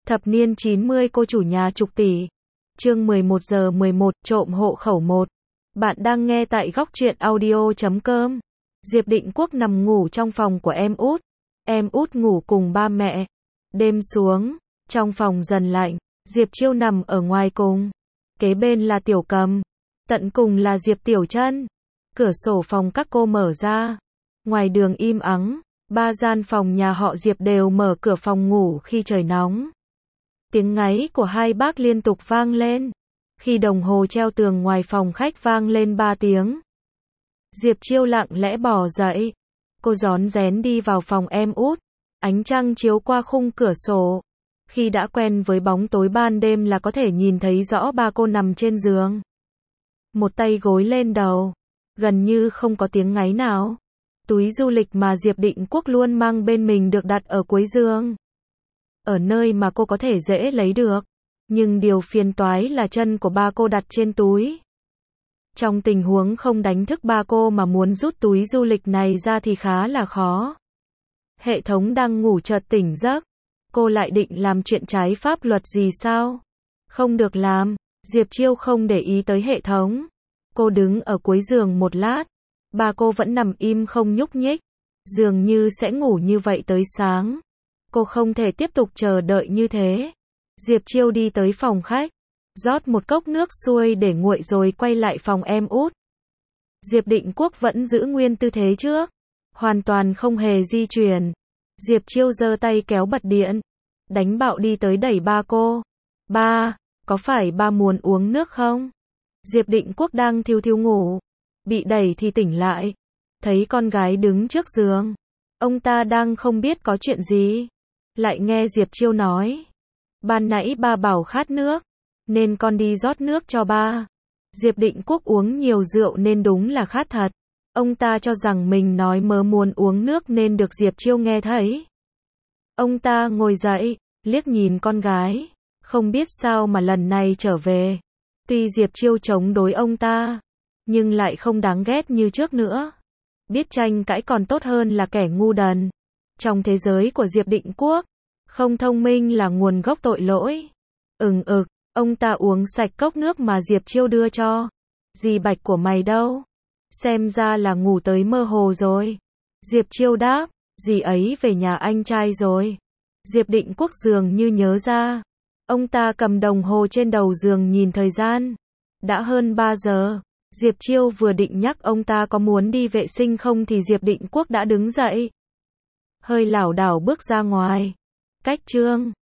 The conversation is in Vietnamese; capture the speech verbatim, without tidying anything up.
Thập niên chín mươi cô chủ nhà chục tỷ. Chương mười một giờ mười một, trộm hộ khẩu một. Bạn đang nghe tại góc truyện audio chấm com. Diệp Định Quốc nằm ngủ trong phòng của em út. Em út ngủ cùng ba mẹ. Đêm xuống, trong phòng dần lạnh, Diệp Chiêu nằm ở ngoài cùng. Kế bên là Tiểu Cầm. Tận cùng là Diệp Tiểu Trân. Cửa sổ phòng các cô mở ra. Ngoài đường im ắng, ba gian phòng nhà họ Diệp đều mở cửa phòng ngủ khi trời nóng. Tiếng ngáy của hai bác liên tục vang lên. Khi đồng hồ treo tường ngoài phòng khách vang lên ba tiếng, Diệp Chiêu lặng lẽ bò dậy. Cô rón rén đi vào phòng em út. Ánh trăng chiếu qua khung cửa sổ. Khi đã quen với bóng tối ban đêm là có thể nhìn thấy rõ ba cô nằm trên giường. Một tay gối lên đầu. Gần như không có tiếng ngáy nào. Túi du lịch mà Diệp Định Quốc luôn mang bên mình được đặt ở cuối giường. Ở nơi mà cô có thể dễ lấy được. Nhưng điều phiền toái là chân của ba cô đặt trên túi. Trong tình huống không đánh thức ba cô mà muốn rút túi du lịch này ra thì khá là khó. Hệ thống đang ngủ chợt tỉnh giấc. Cô lại định làm chuyện trái pháp luật gì sao? Không được làm. Diệp Chiêu không để ý tới hệ thống. Cô đứng ở cuối giường một lát. Ba cô vẫn nằm im không nhúc nhích. Dường như sẽ ngủ như vậy tới sáng. Cô không thể tiếp tục chờ đợi như thế. Diệp Chiêu đi tới phòng khách. Rót một cốc nước xuôi để nguội rồi quay lại phòng em út. Diệp Định Quốc vẫn giữ nguyên tư thế trước. Hoàn toàn không hề di chuyển. Diệp Chiêu giơ tay kéo bật điện. Đánh bạo đi tới đẩy ba cô. Ba, có phải ba muốn uống nước không? Diệp Định Quốc đang thiu thiu ngủ. Bị đẩy thì tỉnh lại. Thấy con gái đứng trước giường. Ông ta đang không biết có chuyện gì. Lại nghe Diệp Chiêu nói. Ban nãy ba bảo khát nước. Nên con đi rót nước cho ba. Diệp Định Quốc uống nhiều rượu nên đúng là khát thật. Ông ta cho rằng mình nói mớ muốn uống nước nên được Diệp Chiêu nghe thấy. Ông ta ngồi dậy, liếc nhìn con gái. Không biết sao mà lần này trở về. Tuy Diệp Chiêu chống đối ông ta, nhưng lại không đáng ghét như trước nữa. Biết tranh cãi còn tốt hơn là kẻ ngu đần. Trong thế giới của Diệp Định Quốc, không thông minh là nguồn gốc tội lỗi. Ừng ực, ông ta uống sạch cốc nước mà Diệp Chiêu đưa cho. Dì Bạch của mày đâu? Xem ra là ngủ tới mơ hồ rồi. Diệp Chiêu đáp, dì ấy về nhà anh trai rồi. Diệp Định Quốc dường như nhớ ra. Ông ta cầm đồng hồ trên đầu giường nhìn thời gian. Đã hơn ba giờ. Diệp Chiêu vừa định nhắc ông ta có muốn đi vệ sinh không thì Diệp Định Quốc đã đứng dậy. Hơi lảo đảo bước ra ngoài. Cách chương